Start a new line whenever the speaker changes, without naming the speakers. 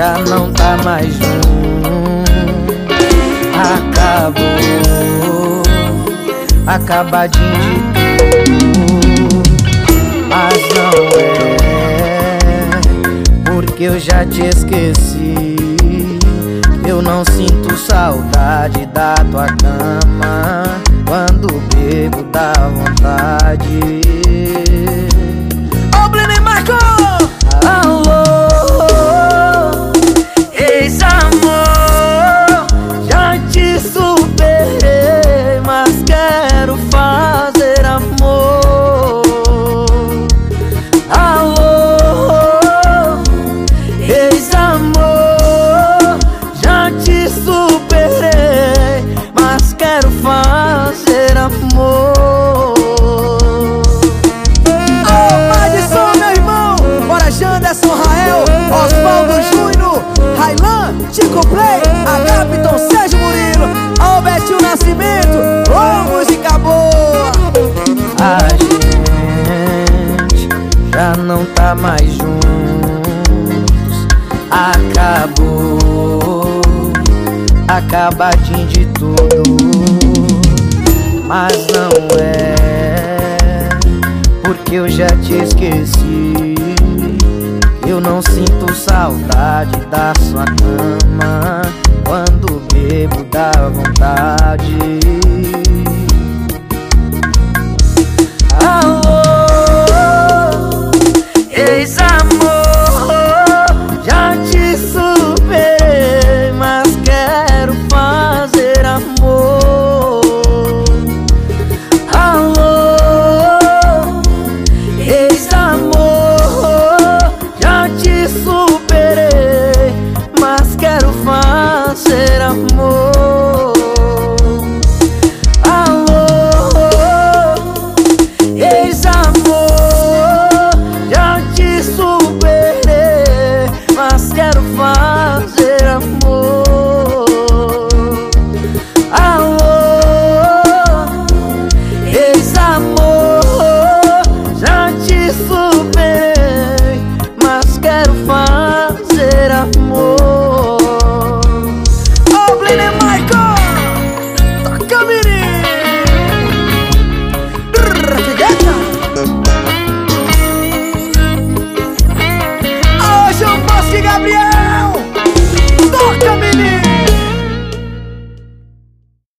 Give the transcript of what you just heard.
já não tá mais junto. Acabou, acabadinho de tudo. Mas não é porque eu já te esqueci. Eu não sinto saudade da tua cama. Quando bebo dá vontade.
Ô, Blini Marco!
Alô, ex-amor, já te superei, mas quero fazer amor. Alô, ex-amor, já te superei, mas quero fazer amor.
Anderson Rael, Osvaldo Júnior, Railan, Chico Play, Agapton, Sérgio Murilo, Albertinho Nascimento, ô música boa!
A gente já não tá mais juntos. Acabou, acabadinho de tudo. Mas não é porque eu já te esqueci. Eu não sinto saudade da sua cama. Quando bebo dá vontade.